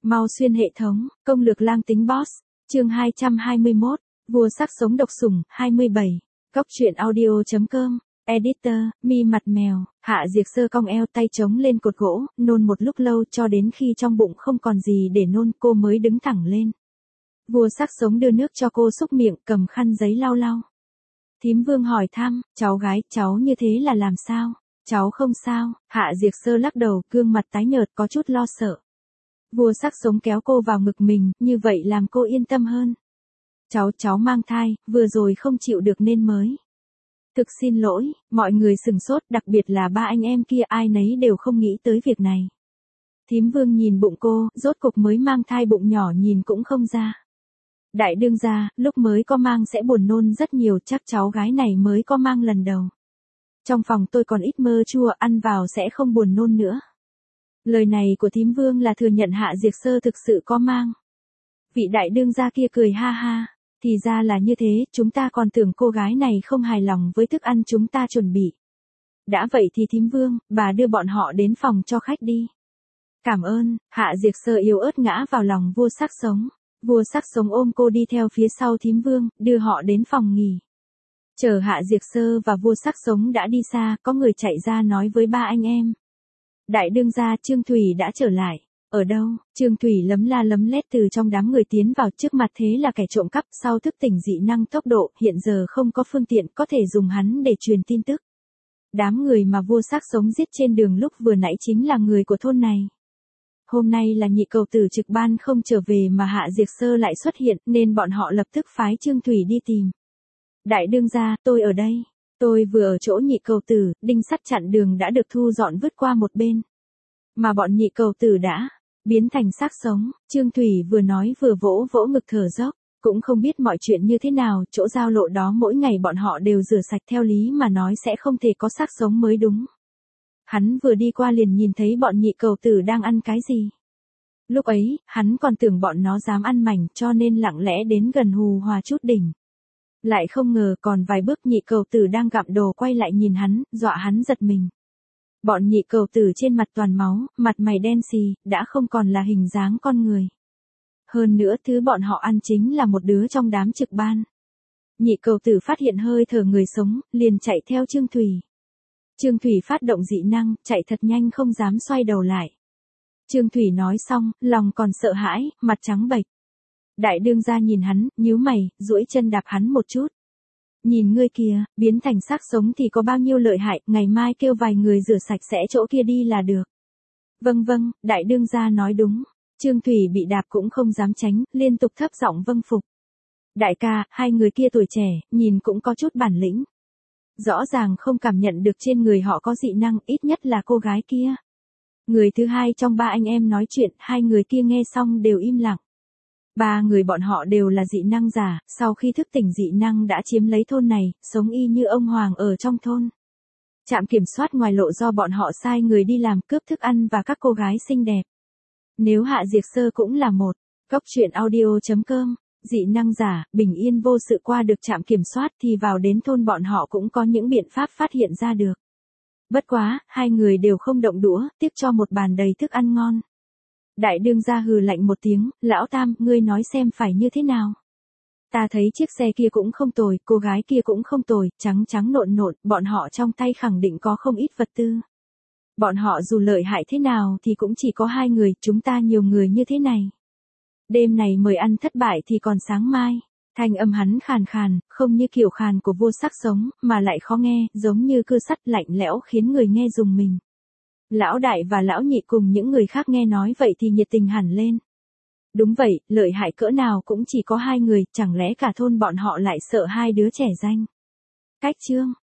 Mau xuyên hệ thống, công lược lang tính boss. Chương 221, vua sắc sống độc sủng, 27. Cóc truyện audio.com. Editor, mi mặt mèo. Hạ Diệp Sơ cong eo, tay chống lên cột gỗ, nôn một lúc lâu cho đến khi trong bụng không còn gì để nôn, cô mới đứng thẳng lên. Vua sắc sống đưa nước cho cô xúc miệng, cầm khăn giấy lau lau. Thím Vương hỏi thăm, cháu gái, cháu như thế là làm sao? Cháu không sao. Hạ Diệp Sơ lắc đầu, gương mặt tái nhợt, có chút lo sợ. Vua sắc sống kéo cô vào ngực mình, như vậy làm cô yên tâm hơn. Cháu mang thai, vừa rồi không chịu được nên mới. Thực xin lỗi, mọi người sửng sốt, đặc biệt là ba anh em kia, ai nấy đều không nghĩ tới việc này. Thím Vương nhìn bụng cô, rốt cục mới mang thai, bụng nhỏ nhìn cũng không ra. Đại đương gia, lúc mới có mang sẽ buồn nôn rất nhiều, chắc cháu gái này mới có mang lần đầu. Trong phòng tôi còn ít mơ chua, ăn vào sẽ không buồn nôn nữa. Lời này của thím Vương là thừa nhận Hạ Diệp Sơ thực sự có mang. Vị đại đương gia kia cười ha ha, thì ra là như thế, chúng ta còn tưởng cô gái này không hài lòng với thức ăn chúng ta chuẩn bị. Đã vậy thì thím Vương, bà đưa bọn họ đến phòng cho khách đi. Cảm ơn. Hạ Diệp Sơ yếu ớt ngã vào lòng vua sắc sống. Vua sắc sống ôm cô đi theo phía sau thím Vương, đưa họ đến phòng nghỉ. Chờ Hạ Diệp Sơ và vua sắc sống đã đi xa, có người chạy ra nói với ba anh em. Đại đương gia, Trương Thủy đã trở lại. Ở đâu? Trương Thủy lấm la lấm lét từ trong đám người tiến vào, trước mặt thế là kẻ trộm cắp, sau thức tỉnh dị năng tốc độ, hiện giờ không có phương tiện có thể dùng hắn để truyền tin tức. Đám người mà vua sắc sống giết trên đường lúc vừa nãy chính là người của thôn này. Hôm nay là nhị cầu tử trực ban không trở về mà Hạ Diệp Sơ lại xuất hiện, nên bọn họ lập tức phái Trương Thủy đi tìm. Đại đương gia, tôi ở đây. Tôi vừa ở chỗ nhị cầu tử, đinh sắt chặn đường đã được thu dọn vứt qua một bên. Mà bọn nhị cầu tử đã biến thành xác sống. Trương Thủy vừa nói vừa vỗ vỗ ngực thở dốc, cũng không biết mọi chuyện như thế nào, chỗ giao lộ đó mỗi ngày bọn họ đều rửa sạch, theo lý mà nói sẽ không thể có xác sống mới đúng. Hắn vừa đi qua liền nhìn thấy bọn nhị cầu tử đang ăn cái gì. Lúc ấy, hắn còn tưởng bọn nó dám ăn mảnh cho nên lặng lẽ đến gần hù hòa chút đỉnh. Lại không ngờ còn vài bước nhị cầu tử đang gặm đồ quay lại nhìn hắn, dọa hắn giật mình. Bọn nhị cầu tử trên mặt toàn máu, mặt mày đen xì, đã không còn là hình dáng con người. Hơn nữa thứ bọn họ ăn chính là một đứa trong đám trực ban. Nhị cầu tử phát hiện hơi thở người sống, liền chạy theo Trương Thủy. Trương Thủy phát động dị năng, chạy thật nhanh không dám xoay đầu lại. Trương Thủy nói xong, lòng còn sợ hãi, mặt trắng bệch. Đại đương gia nhìn hắn, nhíu mày, duỗi chân đạp hắn một chút. Nhìn ngươi kìa, biến thành xác sống thì có bao nhiêu lợi hại, ngày mai kêu vài người rửa sạch sẽ chỗ kia đi là được. Vâng, đại đương gia nói đúng. Trương Thủy bị đạp cũng không dám tránh, liên tục thấp giọng vâng phục. Đại ca, hai người kia tuổi trẻ, nhìn cũng có chút bản lĩnh. Rõ ràng không cảm nhận được trên người họ có dị năng, ít nhất là cô gái kia. Người thứ hai trong ba anh em nói chuyện, hai người kia nghe xong đều im lặng. Ba người bọn họ đều là dị năng giả, sau khi thức tỉnh dị năng đã chiếm lấy thôn này, sống y như ông hoàng ở trong thôn. Trạm kiểm soát ngoài lộ do bọn họ sai người đi làm, cướp thức ăn và các cô gái xinh đẹp. Nếu Hạ Diệp Sơ cũng là một, cóc truyện audio.com, dị năng giả, bình yên vô sự qua được trạm kiểm soát thì vào đến thôn bọn họ cũng có những biện pháp phát hiện ra được. Bất quá, hai người đều không động đũa, tiếc cho một bàn đầy thức ăn ngon. Đại đương gia hừ lạnh một tiếng, lão Tam, ngươi nói xem phải như thế nào. Ta thấy chiếc xe kia cũng không tồi, cô gái kia cũng không tồi, trắng trắng nộn nộn, bọn họ trong tay khẳng định có không ít vật tư. Bọn họ dù lợi hại thế nào thì cũng chỉ có hai người, chúng ta nhiều người như thế này. Đêm này mời ăn thất bại thì còn sáng mai. Thanh âm hắn khàn khàn, không như kiểu khàn của vua sắc sống, mà lại khó nghe, giống như cưa sắt lạnh lẽo khiến người nghe rùng mình. Lão đại và lão nhị cùng những người khác nghe nói vậy thì nhiệt tình hẳn lên. Đúng vậy, lợi hại cỡ nào cũng chỉ có hai người, chẳng lẽ cả thôn bọn họ lại sợ hai đứa trẻ danh. Cách chương.